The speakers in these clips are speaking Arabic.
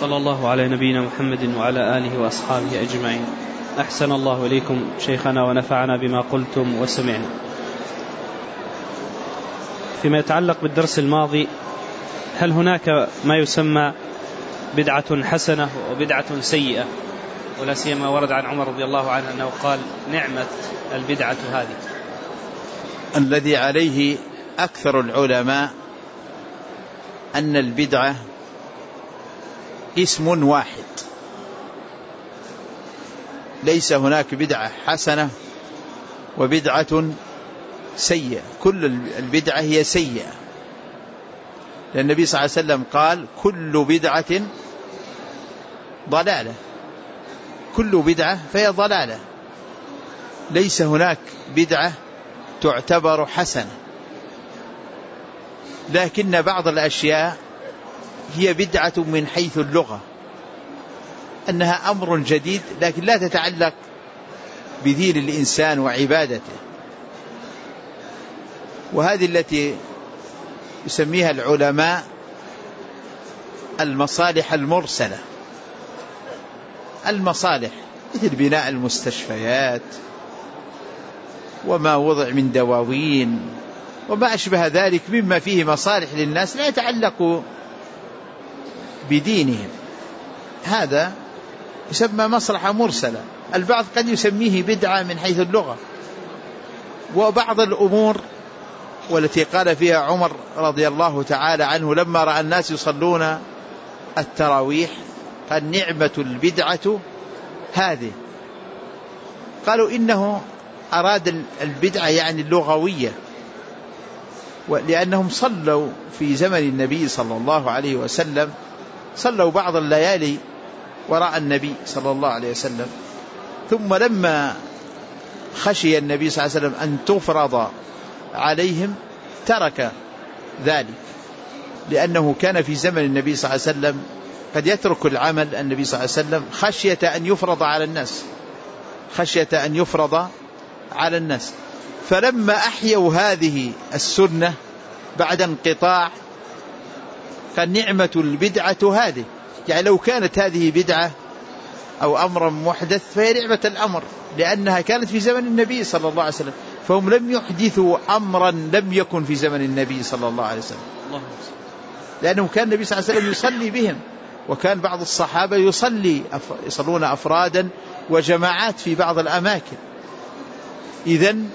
صلى الله على نبينا محمد وعلى آله وأصحابه أجمعين. أحسن الله إليكم شيخنا ونفعنا بما قلتم وسمعنا. فيما يتعلق بالدرس الماضي، هل هناك ما يسمى بدعة حسنة وبدعة سيئة؟ ولا سيما ورد عن عمر رضي الله عنه أنه قال: نعمة البدعة هذه. الذي عليه أكثر العلماء أن البدعة اسم واحد، ليس هناك بدعة حسنة وبدعة سيئة، كل البدعة هي سيئة، لأن النبي صلى الله عليه وسلم قال: كل بدعة ضلالة، كل بدعة فهي ضلالة، ليس هناك بدعة تعتبر حسنة. لكن بعض الأشياء هي بدعة من حيث اللغة، أنها أمر جديد لكن لا تتعلق بدين الإنسان وعبادته، وهذه التي يسميها العلماء المصالح المرسلة. المصالح مثل بناء المستشفيات وما وضع من دواوين وما أشبه ذلك مما فيه مصالح للناس لا يتعلق بدينهم، هذا يسمى مصلحة مرسلة. البعض قد يسميه بدعة من حيث اللغة. وبعض الأمور والتي قال فيها عمر رضي الله تعالى عنه لما رأى الناس يصلون التراويح قال: نعمة البدعة هذه. قالوا إنه أراد البدعة يعني اللغوية، لأنهم صلوا في زمن النبي صلى الله عليه وسلم، صلوا بعض الليالي وراء النبي صلى الله عليه وسلم، ثم لما خشي النبي صلى الله عليه وسلم أن تفرض عليهم ترك ذلك، لأنه كان في زمن النبي صلى الله عليه وسلم قد يترك العمل النبي صلى الله عليه وسلم خشية أن يفرض على الناس، خشية أن يفرض على الناس. فلما أحيوا هذه السنة بعد انقطاع قال: نعمة البدعة هذه، يعني لو كانت هذه بدعة أو أمر محدث فهي نعمة الأمر، لأنها كانت في زمن النبي صلى الله عليه وسلم، فهم لم يحدثوا أمرا لم يكن في زمن النبي صلى الله عليه وسلم، لأنه كان النبي صلى الله عليه وسلم يصلي بهم، وكان بعض الصحابة يصلون أفرادا وجماعات في بعض الأماكن. إذن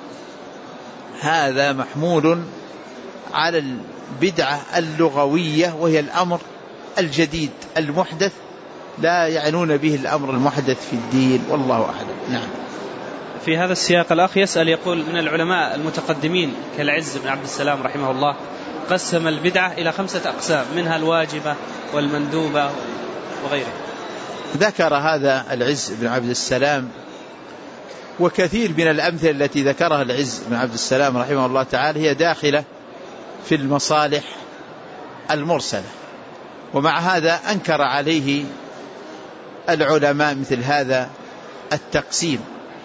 هذا محمول على البدعة اللغوية، وهي الأمر الجديد المحدث، لا يعنون به الأمر المحدث في الدين، والله أعلم. نعم. في هذا السياق الأخ يسأل يقول: من العلماء المتقدمين كالعز بن عبد السلام رحمه الله قسم البدعة إلى 5 أقسام، منها الواجبة والمندوبة وغيره. ذكر هذا العز بن عبد السلام، وكثير من الأمثلة التي ذكرها العز بن عبد السلام رحمه الله تعالى هي داخلة في المصالح المرسلة، ومع هذا أنكر عليه العلماء مثل هذا التقسيم.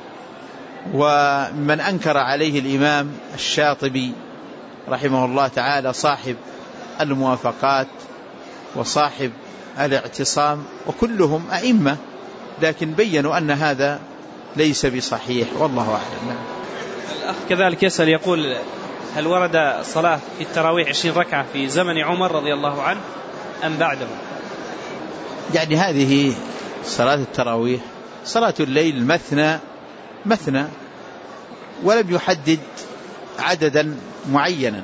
ومن أنكر عليه الإمام الشاطبي رحمه الله تعالى صاحب الموافقات وصاحب الاعتصام، وكلهم أئمة، لكن بيّنوا أن هذا ليس بصحيح، والله أعلم. الأخ كذلك يسأل يقول: هل ورد صلاة في التراويح 20 ركعة في زمن عمر رضي الله عنه أم بعده؟ يعني هذه صلاة التراويح صلاة الليل مثنى، ولم يحدد عددا معينا.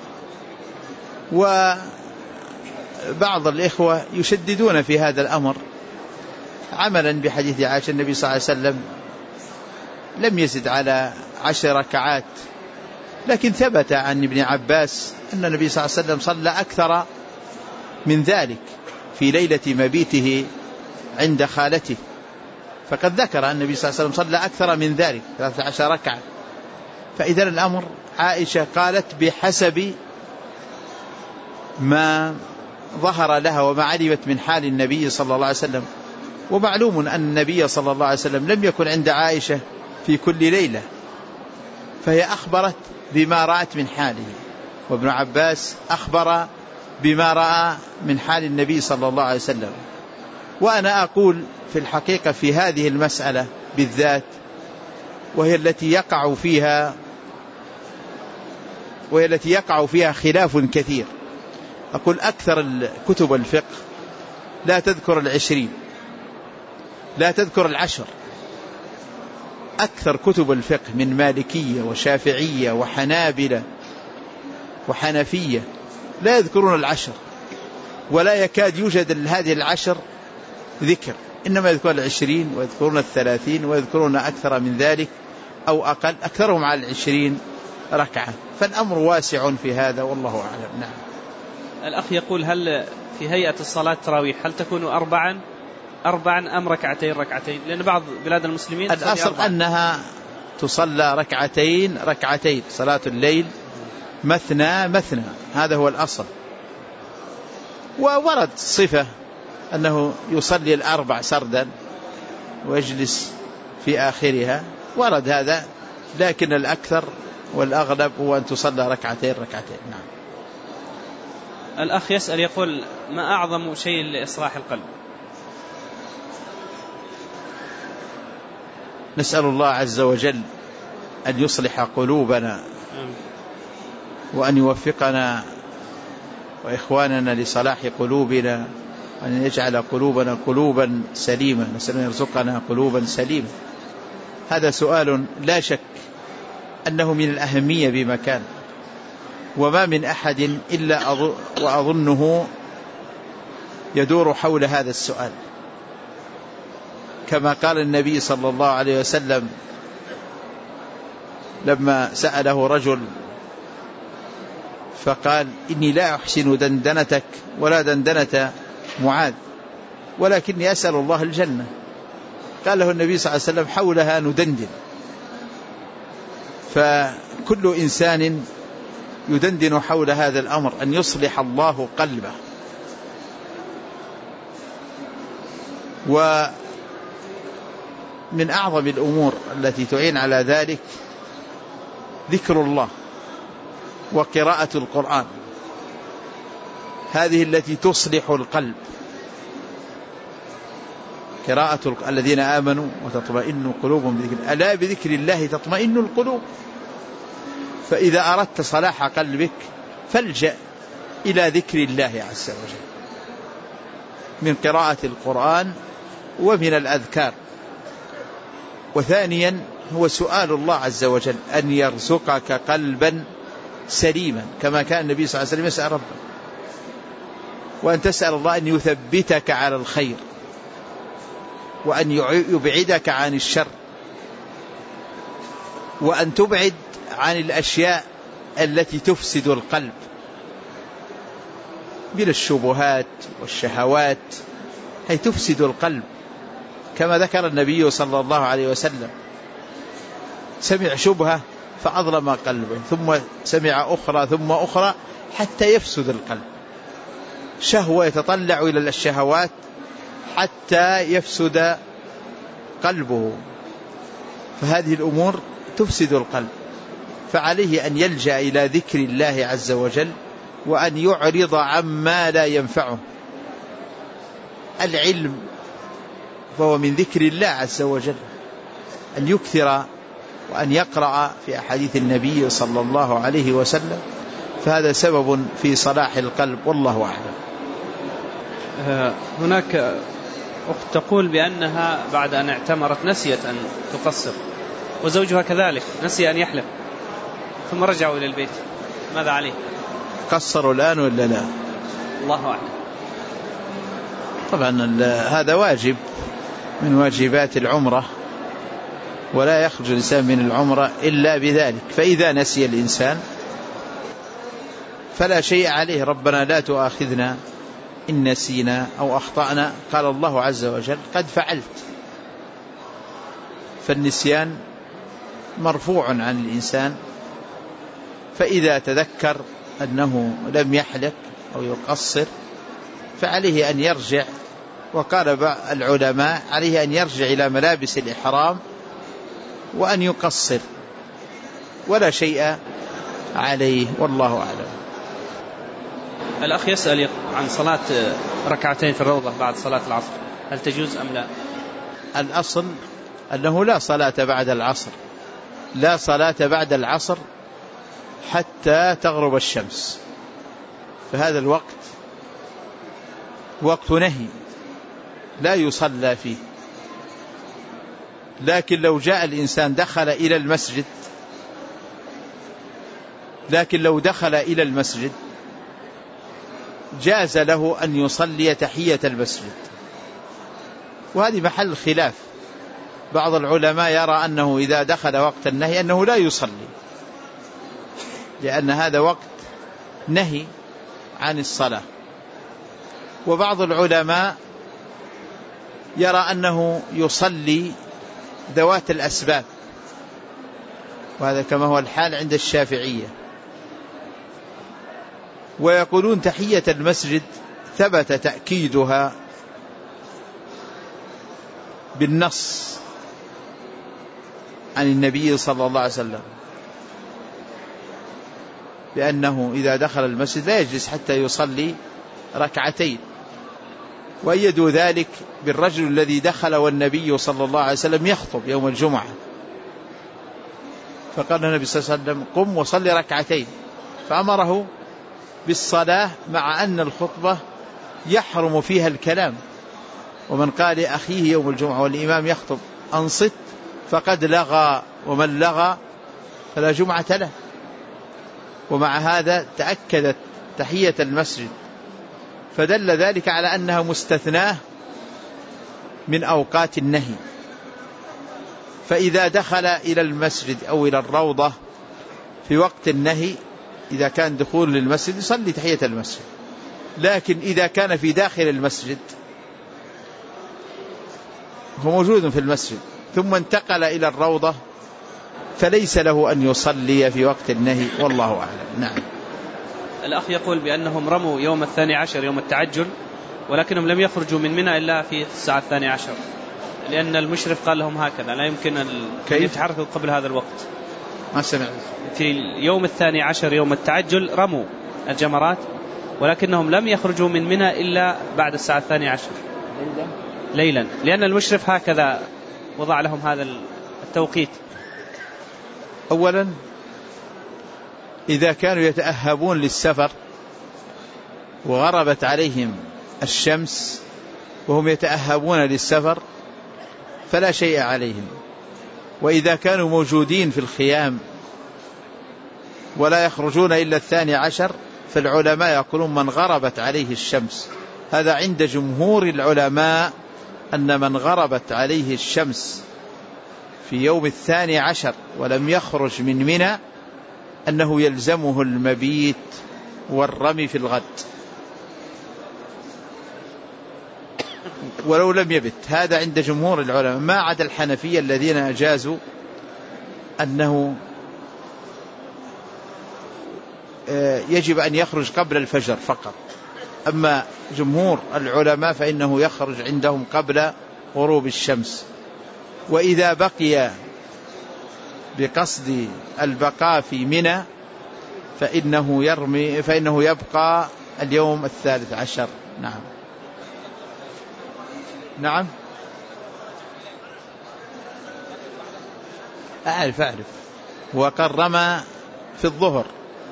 وبعض الإخوة يشددون في هذا الأمر عملا بحديث عائشة: النبي صلى الله عليه وسلم لم يزد على 10 ركعات، لكن ثبت عن ابن عباس أن النبي صلى الله عليه وسلم صلى أكثر من ذلك في ليلة مبيته عند خالته، فقد ذكر أن النبي صلى الله عليه وسلم صلى أكثر من ذلك 13 ركعة. فإذا الأمر عائشة قالت بحسب ما ظهر لها وما علمت من حال النبي صلى الله عليه وسلم. ومعلوم أن النبي صلى الله عليه وسلم لم يكن عند عائشة في كل ليلة، فهي أخبرت بما رأت من حاله، وابن عباس أخبر بما رأى من حال النبي صلى الله عليه وسلم. وأنا أقول في الحقيقة في هذه المسألة بالذات، وهي التي يقع فيها خلاف كثير، أقول أكثر كتب الفقه لا تذكر 20، لا تذكر 10. أكثر كتب الفقه من مالكية وشافعية وحنابلة وحنفية لا يذكرون 10، ولا يكاد يوجد هذه 10 ذكر، إنما يذكرون 20 ويذكرون 30 ويذكرون أكثر من ذلك أو أقل، أكثرهم على 20 ركعة. فالأمر واسع في هذا والله أعلم. نعم. الأخ يقول هل في هيئة الصلاة التراويح هل تكون أربعا أم ركعتين؟ لأن بعض بلاد المسلمين الأصل أنها تصلى ركعتين، صلاة الليل مثنى، هذا هو الأصل. وورد صفة أنه يصلي 4 سردا ويجلس في آخرها، ورد هذا، لكن الأكثر والأغلب هو أن تصلى ركعتين. نعم. الأخ يسأل يقول ما أعظم شيء لإصلاح القلب؟ نسأل الله عز وجل أن يصلح قلوبنا وأن يوفقنا وإخواننا لصلاح قلوبنا، وأن يجعل قلوبنا قلوبا سليمة، نسأل أن يرزقنا قلوبا سليمة. هذا سؤال لا شك أنه من الأهمية بمكان، وما من أحد إلا وأظنه يدور حول هذا السؤال، كما قال النبي صلى الله عليه وسلم لما سأله رجل فقال إني لا أحسن دندنتك ولا دندنة معاذ ولكني أسأل الله الجنة. قال له النبي صلى الله عليه وسلم حولها ندندن. فكل إنسان يدندن حول هذا الأمر، أن يصلح الله قلبه. ومن أعظم الأمور التي تعين على ذلك ذكر الله وقراءة القرآن، هذه التي تصلح القلب. قراءة الذين آمنوا وتطمئن قلوبهم بذكر، ألا بذكر الله تطمئن القلوب. فإذا أردت صلاح قلبك فالجأ إلى ذكر الله عز وجل من قراءة القرآن ومن الأذكار. وثانيا هو سؤال الله عز وجل أن يرزقك قلبا سليما، كما كان النبي صلى الله عليه وسلم يسأل ربه، وأن تسأل الله أن يثبتك على الخير وأن يبعدك عن الشر، وأن تبعد عن الأشياء التي تفسد القلب من الشبهات والشهوات، هي تفسد القلب، كما ذكر النبي صلى الله عليه وسلم سمع شبهة فأظلم قلبه، ثم سمع أخرى ثم أخرى حتى يفسد القلب. شهوة يتطلع إلى الشهوات حتى يفسد قلبه، فهذه الأمور تفسد القلب. فعليه أن يلجأ إلى ذكر الله عز وجل وأن يعرض عما لا ينفعه. العلم فهو من ذكر الله عز وجل، أن يكثر وأن يقرأ في أحاديث النبي صلى الله عليه وسلم، فهذا سبب في صلاح القلب والله أعلم. هناك أخت تقول بأنها بعد أن اعتمرت نسيت أن تقصر، وزوجها كذلك نسي أن يحلق، ثم رجعوا إلى البيت، ماذا عليه؟ قصروا الآن ولا لا؟ الله أعلم. طبعا هذا واجب من واجبات العمرة، ولا يخرج الإنسان من العمرة إلا بذلك. فإذا نسي الإنسان فلا شيء عليه، ربنا لا تؤاخذنا إن نسينا أو أخطأنا، قال الله عز وجل قد فعلت. فالنسيان مرفوع عن الإنسان، فإذا تذكر أنه لم يحلق أو يقصر فعليه أن يرجع، وقال بعض العلماء عليه أن يرجع إلى ملابس الإحرام وأن يقصر ولا شيء عليه والله أعلم. الأخ يسأل عن صلاة ركعتين في الروضة بعد صلاة العصر، هل تجوز أم لا؟ الأصل أنه لا صلاة بعد العصر، لا صلاة بعد العصر حتى تغرب الشمس، فهذا الوقت وقت نهي لا يصلى فيه. لكن لو جاء الإنسان دخل إلى المسجد، جاز له أن يصلي تحية المسجد، وهذه محل خلاف. بعض العلماء يرى أنه إذا دخل وقت النهي أنه لا يصلي، لأن هذا وقت نهي عن الصلاة. وبعض العلماء يرى أنه يصلي ذوات الأسباب، وهذا كما هو الحال عند الشافعية. ويقولون تحية المسجد ثبت تأكيدها بالنص عن النبي صلى الله عليه وسلم، بأنه إذا دخل المسجد لا يجلس حتى يصلي ركعتين. وأيدوا ذلك بالرجل الذي دخل والنبي صلى الله عليه وسلم يخطب يوم الجمعة، فقال النبي صلى الله عليه وسلم قم وصلي ركعتين، فأمره بالصلاة مع أن الخطبة يحرم فيها الكلام. ومن قال لأخيه يوم الجمعة والإمام يخطب أنصت فقد لغى، ومن لغى فلا جمعة له. ومع هذا تأكدت تحية المسجد، فدل ذلك على أنها مستثناة من أوقات النهي. فإذا دخل إلى المسجد أو إلى الروضة في وقت النهي، إذا كان دخول للمسجد يصلي تحية المسجد. لكن إذا كان في داخل المسجد، هو موجود في المسجد ثم انتقل إلى الروضة، فليس له أن يصلي في وقت النهي، والله أعلم. نعم. الأخ يقول بأنهم رموا يوم 12 يوم التعجل، ولكنهم لم يخرجوا من منى إلا في الساعة 12، لأن المشرف قال لهم هكذا لا يمكن أن يتحركوا قبل هذا الوقت. ما سمعت. في يوم 12 يوم التعجل رموا الجمرات، ولكنهم لم يخرجوا من منى إلا بعد الساعة 12 ليلا، لأن المشرف هكذا وضع لهم هذا التوقيت. أولا إذا كانوا يتأهبون للسفر وغربت عليهم الشمس وهم يتأهبون للسفر فلا شيء عليهم. وإذا كانوا موجودين في الخيام ولا يخرجون إلا 12، فالعلماء يقولون من غربت عليه الشمس، هذا عند جمهور العلماء، أن من غربت عليه الشمس في يوم 12 ولم يخرج من منى أنه يلزمه المبيت والرمي في الغد ولو لم يبت. هذا عند جمهور العلماء، ما عدا الحنفية الذين أجازوا أنه يجب أن يخرج قبل الفجر فقط. أما جمهور العلماء فإنه يخرج عندهم قبل غروب الشمس. وإذا بقي بقصد البقاء في منى فإنه يبقى اليوم 13. نعم. نعم أعرف وقرم في الظهر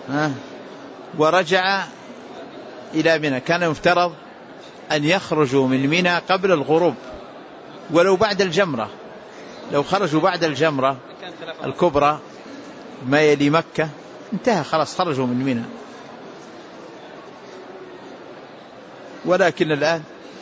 ورجع إلى منى. كان مفترض أن يخرجوا من منى قبل الغروب ولو بعد الجمرة. لو خرجوا بعد الجمرة الكبرى ما يلي مكة انتهى خلاص، خرجوا من منى. ولكن الآن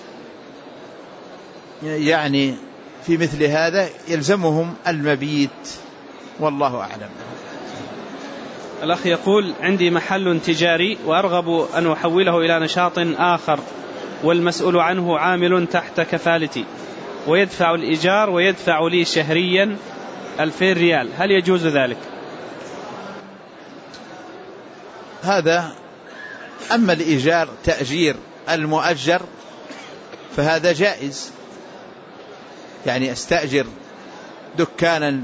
يعني في مثل هذا يلزمهم المبيت، والله أعلم. الأخ يقول عندي محل تجاري وأرغب أن أحوله إلى نشاط آخر، والمسؤول عنه عامل تحت كفالتي، ويدفع الإيجار ويدفع لي شهريا 2000 ريال، هل يجوز ذلك؟ هذا أما الإيجار تأجير المؤجر فهذا جائز، يعني أستأجر دكانا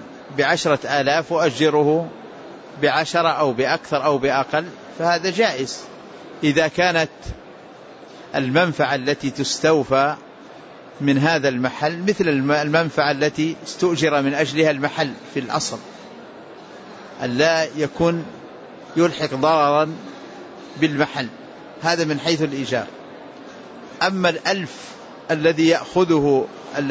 ب10,000 وأجره ب10 أو بأكثر أو بأقل، فهذا جائز. إذا كانت المنفعة التي تستوفى من هذا المحل مثل المنفعة التي استؤجر من أجلها المحل في الأصل، ألا يكون يلحق ضررا بالمحل، هذا من حيث الإيجار. أما 1000 الذي يأخذه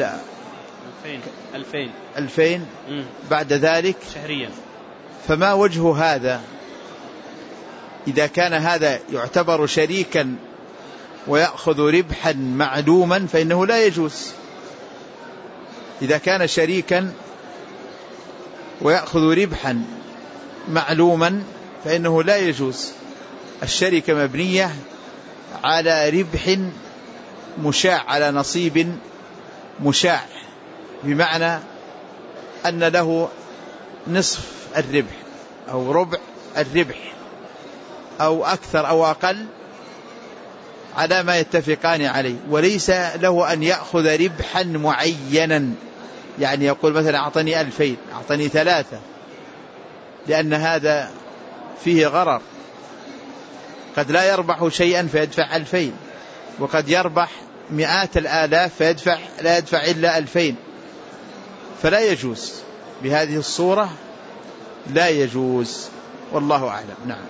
2000 بعد ذلك شهريا، فما وجه هذا؟ إذا كان هذا يعتبر شريكا ويأخذ ربحا معلوما فإنه لا يجوز. إذا كان شريكا ويأخذ ربحا معلوما فإنه لا يجوز. الشركة مبنية على ربح مشاع، على نصيب مشاع، بمعنى أن له نصف الربح أو ربع الربح أو أكثر أو أقل على ما يتفقان عليه، وليس له أن يأخذ ربحا معينا، يعني يقول مثلا أعطني 2000 أعطني 3، لأن هذا فيه غرر. قد لا يربح شيئا فيدفع 2000، وقد يربح مئات الآلاف لا يدفع إلا 2000، فلا يجوز بهذه الصورة، لا يجوز، والله أعلم. نعم.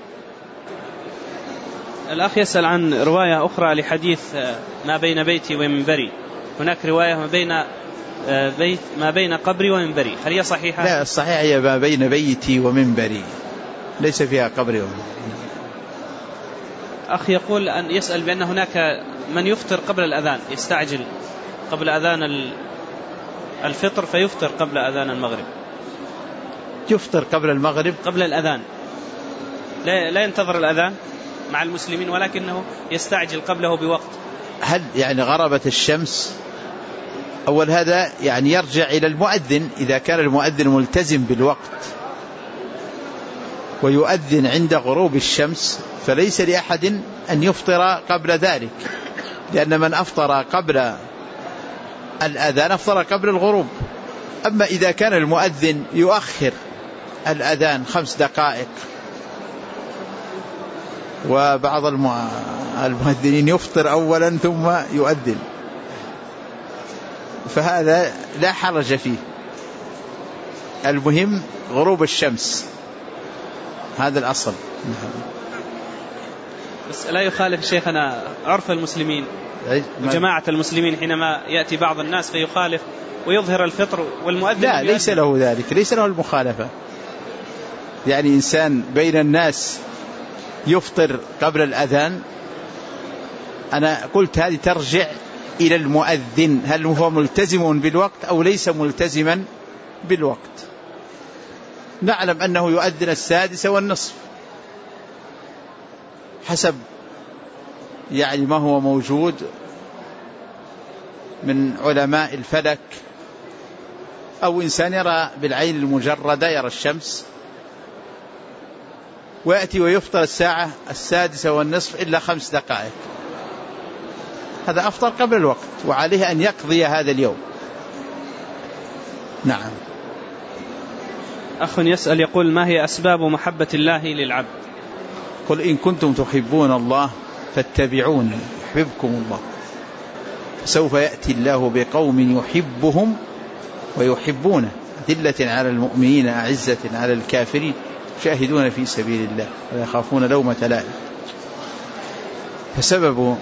الأخ يسأل عن رواية أخرى لحديث ما بين بيتي ومنبري، هناك رواية ما بين قبري ومنبري، هل هي صحيحة؟ لا، الصحيح هي ما بين بيتي ومنبري، ليس فيها قبري ومنبري. أخ يقول أن يسأل بأن هناك من يفطر قبل الأذان، يستعجل قبل أذان الفطر فيفطر قبل أذان المغرب. يفطر قبل المغرب قبل الأذان، لا ينتظر الأذان مع المسلمين، ولكنه يستعجل قبله بوقت. هل يعني غربت الشمس؟ أول هذا يعني يرجع إلى المؤذن، إذا كان المؤذن ملتزم بالوقت ويؤذن عند غروب الشمس فليس لأحد أن يفطر قبل ذلك، لأن من أفطر قبل الأذان أفطر قبل الغروب. أما إذا كان المؤذن يؤخر الأذان 5 دقائق، وبعض المؤذنين يفطر أولا ثم يؤذن، فهذا لا حرج فيه، المهم غروب الشمس، هذا الأصل. بس لا يخالف شيخنا عرف المسلمين وجماعة المسلمين حينما يأتي بعض الناس فيخالف ويظهر الفطر والمؤذن لا، ليس له ذلك، ليس له المخالفة. يعني إنسان بين الناس يفطر قبل الأذان، أنا قلت هذه ترجع إلى المؤذن، هل هو ملتزم بالوقت أو ليس ملتزما بالوقت. نعلم أنه يؤذن 6:30 حسب يعني ما هو موجود من علماء الفلك، أو إنسان يرى بالعين المجردة، يرى الشمس ويأتي ويفطر 6:30 إلا 5 دقائق، هذا أفطر قبل الوقت وعليه أن يقضي هذا اليوم. نعم. أخ يسأل يقول ما هي أسباب محبة الله للعبد؟ قل إن كنتم تحبون الله فاتبعوني يحببكم الله، فسوف يأتي الله بقوم يحبهم ويحبونه، أذلة على المؤمنين أعزة على الكافرين شاهدون في سبيل الله ويخافون لومة لائم. فسبب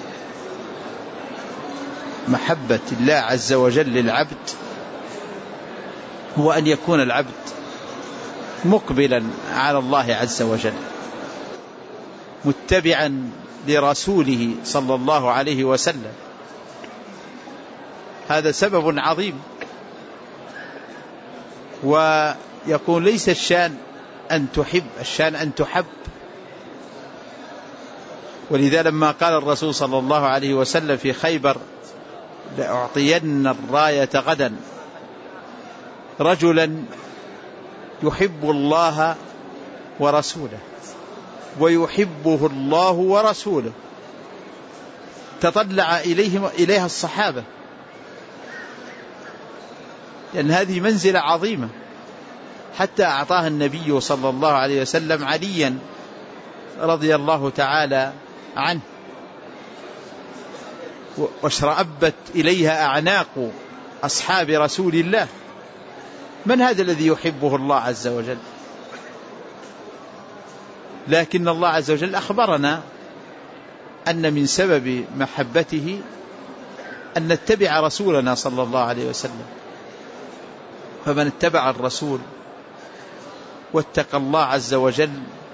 محبة الله عز وجل للعبد هو أن يكون العبد مقبلا على الله عز وجل، متبعا لرسوله صلى الله عليه وسلم، هذا سبب عظيم. ويكون ليس الشان أن تحب، الشان أن تحب. ولذا لما قال الرسول صلى الله عليه وسلم في خيبر لأعطين الراية غدا رجلا يحب الله ورسوله ويحبه الله ورسوله، تطلع إليها الصحابة، لأن هذه منزلة عظيمة، حتى أعطاها النبي صلى الله عليه وسلم عليا رضي الله تعالى عنه، واشرأبت إليها أعناق أصحاب رسول الله. من هذا الذي يحبه الله عز وجل؟ لكن الله عز وجل أخبرنا أن من سبب محبته أن نتبع رسولنا صلى الله عليه وسلم. فمن اتبع الرسول واتقى الله عز وجل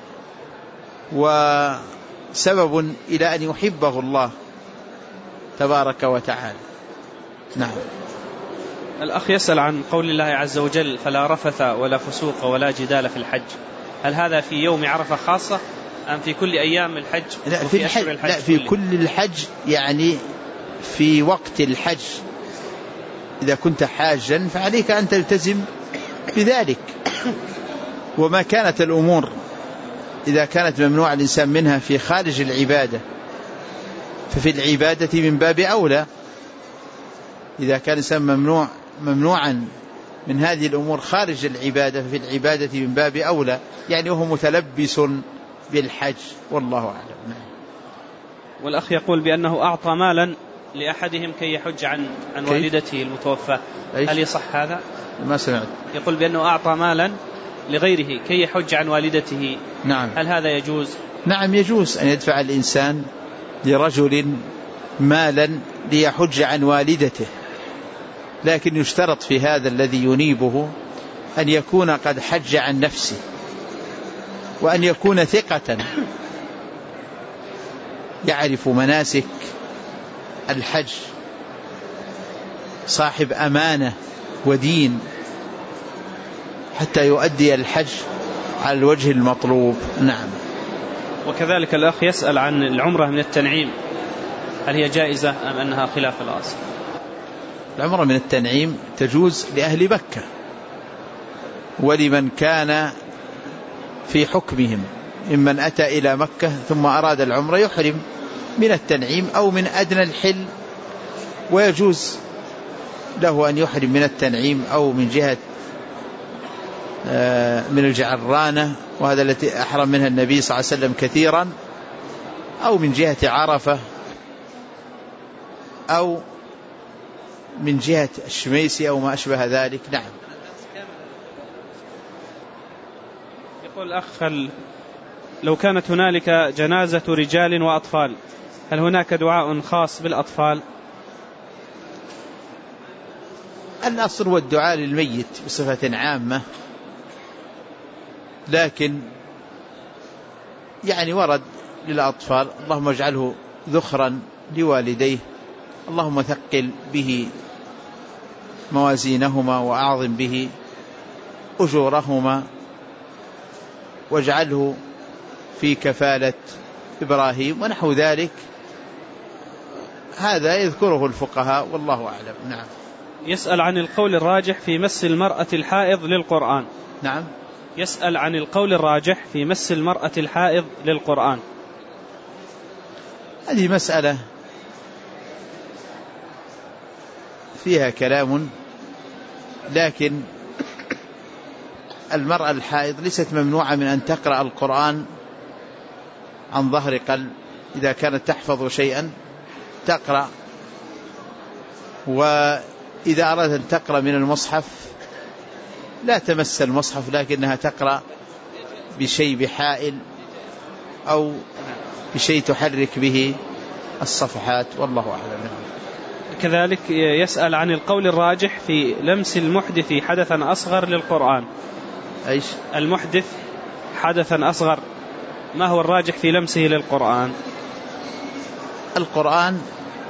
وسبب إلى أن يحبه الله تبارك وتعالى. نعم. الأخ يسأل عن قول الله عز وجل: فلا رفث ولا فسوق ولا جدال في الحج. هل هذا في يوم عرفة خاصة أم في كل أيام الحج؟ لا، في أشهر الحج. لا، في كل الحج، يعني في وقت الحج. إذا كنت حاجا فعليك أن تلتزم بذلك. وما كانت الأمور إذا كانت ممنوع الإنسان منها في خارج العبادة ففي العبادة من باب أولى. إذا كان الإنسان ممنوعا من هذه الأمور خارج العبادة ففي العبادة من باب أولى، يعني وهو متلبس بالحج، والله أعلم. والأخ يقول بأنه أعطى مالا لأحدهم كي يحج عن والدته المتوفاة. هل يصح هذا؟ ما سمعت. يقول بأنه أعطى مالا لغيره كي يحج عن والدته. نعم. هل هذا يجوز؟ نعم، يجوز أن يدفع الإنسان لرجل مالا ليحج عن والدته، لكن يشترط في هذا الذي ينيبه أن يكون قد حج عن نفسه، وأن يكون ثقة يعرف مناسك الحج، صاحب أمانة ودين، حتى يؤدي الحج على الوجه المطلوب. نعم. وكذلك الأخ يسأل عن العمرة من التنعيم، هل هي جائزة أم أنها خلاف الأصل؟ العمرة من التنعيم تجوز لأهل مكة ولمن كان في حكمهم، ممن أتى إلى مكة ثم أراد العمرة يحرم من التنعيم أو من أدنى الحل، ويجوز له أن يحرم من التنعيم أو من جهة من الجعرانة، وهذا التي أحرم منها النبي صلى الله عليه وسلم كثيرا، أو من جهة عرفة، أو من جهة الشميسي أو ما أشبه ذلك. نعم. يقول الأخ: لو كانت هنالك جنازة رجال وأطفال هل هناك دعاء خاص بالأطفال؟ الأصل هو الدعاء للميت بصفة عامة، لكن يعني ورد للأطفال: اللهم اجعله ذخرا لوالديه، اللهم ثقل به موازينهما وأعظم به أجورهما، واجعله في كفالة إبراهيم، ونحو ذلك. هذا يذكره الفقهاء والله أعلم. نعم. يسأل عن القول الراجح في مس المرأة الحائض للقرآن. نعم. يسأل عن القول الراجح في مس المرأة الحائض للقرآن. هذه مسألة فيها كلام، لكن المرأة الحائض ليست ممنوعة من أن تقرأ القرآن عن ظهر قلب، إذا كانت تحفظ شيئا تقرأ، وإذا أرادت أن تقرأ من المصحف لا تمس المصحف، لكنها تقرأ بشيء بحائل أو بشيء تحرك به الصفحات، والله أعلم. كذلك يسأل عن القول الراجح في لمس المحدث حدثا أصغر للقرآن. أيش؟ المحدث حدثا أصغر، ما هو الراجح في لمسه للقرآن؟ القرآن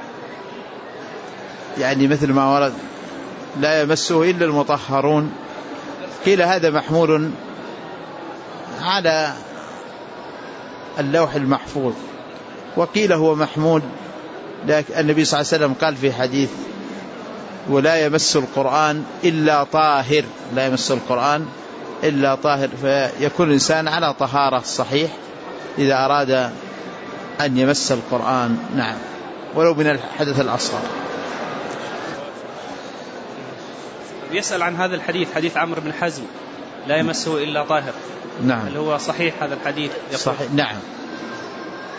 يعني مثل ما ورد: لا يمسه إلا المطهرون. قيل هذا محمول على اللوح المحفوظ، وقيل هو محمول، لكن النبي صلى الله عليه وسلم قال في حديث: ولا يمس القرآن إلا طاهر، لا يمس القرآن إلا طاهر، فيكون الإنسان على طهارة صحيح إذا أراد أن يمس القرآن. نعم، ولو من الحدث الأصغر. يسأل عن هذا الحديث، حديث عمرو بن حزم: لا يمسه إلا طاهر. نعم. هل هو صحيح هذا الحديث؟ صحيح. نعم.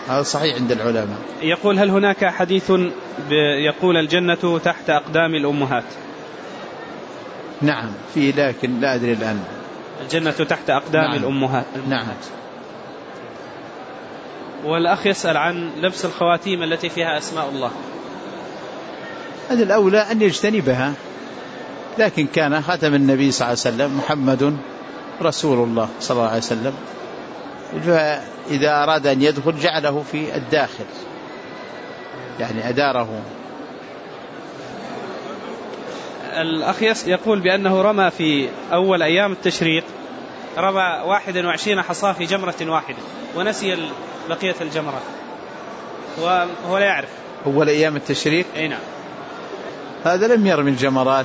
هذا صحيح عند العلماء. يقول هل هناك حديث يقول الجنة تحت أقدام الأمهات؟ نعم فيه لكن لا أدري الآن. الجنة تحت أقدام نعم. الأمهات. نعم. والأخ يسأل عن لبس الخواتيم التي فيها أسماء الله. هذا الأولى أن يجتنبها، لكن كان خاتم النبي صلى الله عليه وسلم محمد رسول الله صلى الله عليه وسلم، فإذا أراد أن يدخل جعله في الداخل، يعني أداره. الأخ يقول بأنه رمى في أول أيام التشريق، رمى 21 حصاة في جمرة واحدة ونسي بقية الجمرات وهو لا يعرف. أول أيام التشريق؟ أي نعم. هذا لم يرمي الجمرات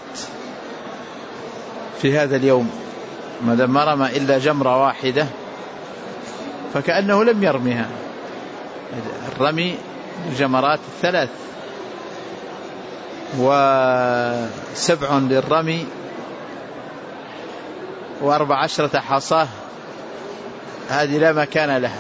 في هذا اليوم، ما دام رمى إلا جمرة واحدة فكأنه لم يرميها. الرمي الجمرات 3 و7 للرمي و14 حصاه، هذه لا مكان لها.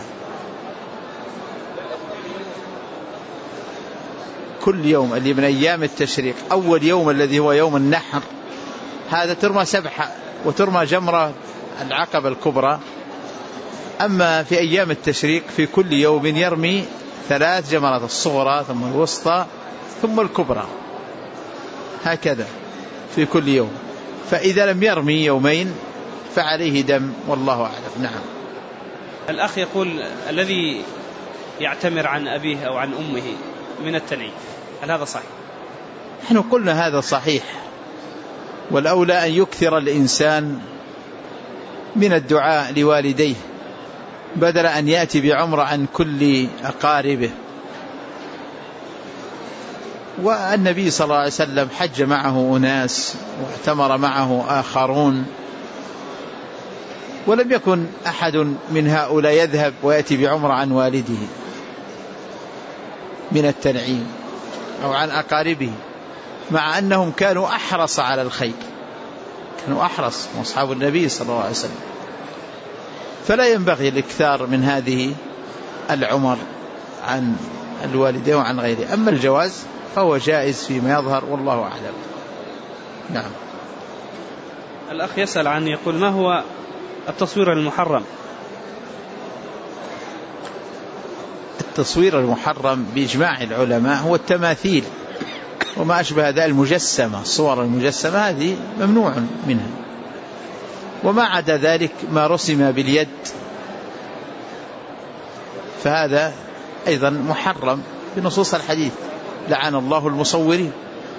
كل يوم اللي من أيام التشريق، أول يوم الذي هو يوم النحر، هذا ترمى 7 وترمى جمرة العقبة الكبرى. أما في أيام التشريق في كل يوم يرمي 3 جمرات، الصغرى ثم الوسطى ثم الكبرى، هكذا في كل يوم. فإذا لم يرمي يومين فعليه دم، والله أعلم. نعم. الأخ يقول الذي يعتمر عن أبيه أو عن أمه من التنعيم، هل هذا صحيح؟ نحن قلنا هذا صحيح، والأولى أن يكثر الإنسان من الدعاء لوالديه بدل أن يأتي بعمرة عن كل أقاربه. والنبي صلى الله عليه وسلم حج معه أناس واعتمر معه آخرون، ولم يكن أحد من هؤلاء يذهب ويأتي بعمرة عن والده من التنعيم أو عن أقاربه، مع أنهم كانوا أحرص على الخير، كانوا أحرص أصحاب النبي صلى الله عليه وسلم. فلا ينبغي الإكثار من هذه العمر عن الوالدين وعن غيره. أما الجواز فهو جائز فيما يظهر، والله أعلم. نعم. الأخ يسأل عن يقول ما هو التصوير المحرم؟ التصوير المحرم بإجماع العلماء هو التماثيل وما أشبه ذلك، المجسمة، الصور المجسمة هذه ممنوع منها. وما عدا ذلك ما رسم باليد فهذا أيضا محرم بنصوص الحديث، لعن الله المصورين،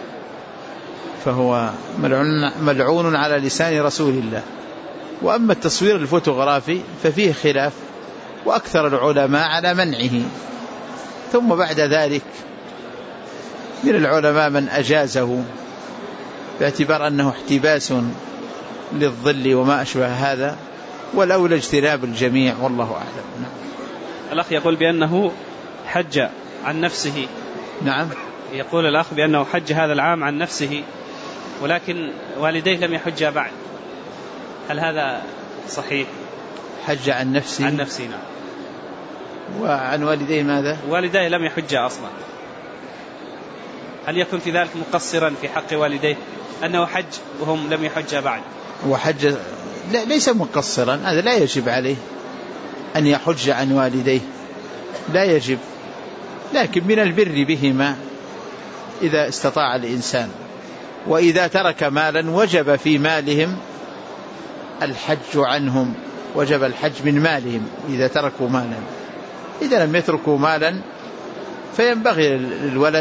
فهو ملعون على لسان رسول الله. وأما التصوير الفوتوغرافي ففيه خلاف، وأكثر العلماء على منعه. ثم بعد ذلك من العلماء من أجازه باعتبار أنه احتباس للظل وما أشبه هذا، والأولى اجتناب الجميع، والله أعلم. نعم. الأخ يقول بأنه حج عن نفسه. نعم. يقول الأخ بأنه حج هذا العام عن نفسه، ولكن والديه لم يحجا بعد، هل هذا صحيح؟ حج عن نفسه؟ عن نفسه نعم. وعن والديه ماذا؟ والديه لم يحجا أصلا، هل يكون في ذلك مقصرا في حق والديه أنه حج وهم لم يحجا بعد؟ وحج لا، ليس مقصرا، هذا لا يجب عليه أن يحج عن والديه، لا يجب، لكن من البر بهما إذا استطاع الإنسان. وإذا ترك مالا وجب في مالهم الحج عنهم، وجب الحج من مالهم إذا تركوا مالا. إذا لم يتركوا مالا فينبغي للولد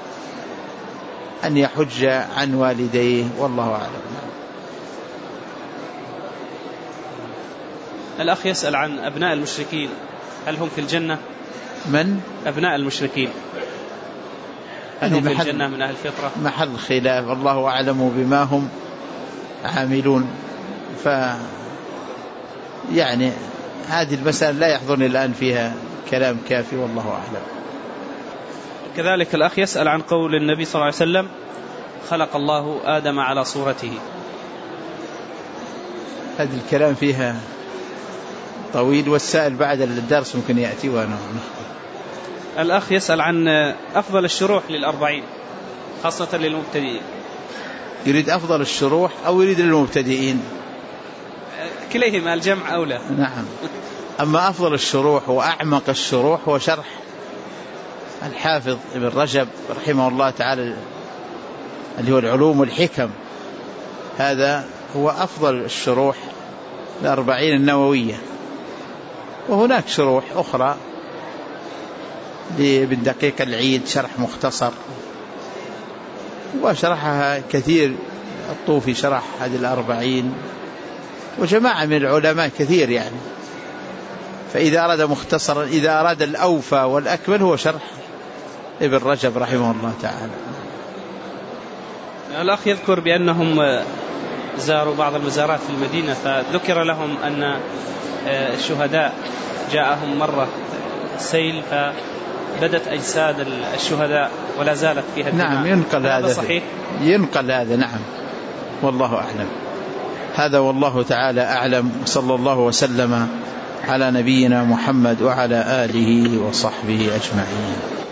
أن يحج عن والديه، والله أعلم. الأخ يسأل عن أبناء المشركين، هل هم في الجنة؟ من؟ أبناء المشركين هل هم في الجنة من أهل الفطرة؟ محل خلاف، الله أعلم بما هم عاملون. يعني هذه المسألة لا يحضرني الآن فيها كلام كافي، والله أعلم. كذلك الأخ يسأل عن قول النبي صلى الله عليه وسلم خلق الله آدم على صورته، هذا الكلام فيها طويل، والسائل بعد الدرس ممكن يأتي وأنا الأخ يسأل عن أفضل الشروح للأربعين خاصة للمبتدئين. يريد أفضل الشروح أو يريد للمبتدئين؟ كليهما، الجمع أولى. نعم. أما أفضل الشروح وأعمق الشروح هو شرح الحافظ ابن رجب رحمه الله تعالى اللي هو العلوم والحكم، هذا هو أفضل الشروح الأربعين النووية. وهناك شروح أخرى لابن دقيق العيد شرح مختصر، وشرحها كثير، الطوفي شرح هذه الأربعين، وجماعة من العلماء كثير يعني. فإذا أراد مختصرا، إذا أراد الأوفى والأكمل هو شرح ابن رجب رحمه الله تعالى. الأخ يذكر بأنهم زاروا بعض المزارات في المدينة، فذكر لهم أن الشهداء جاءهم مرة سيل فبدت أجساد الشهداء ولا زالت فيها الدماء. نعم، ينقل هذا صحيح؟ ينقل هذا، نعم، والله أعلم. هذا والله تعالى أعلم، صلى الله وسلم على نبينا محمد وعلى آله وصحبه أجمعين.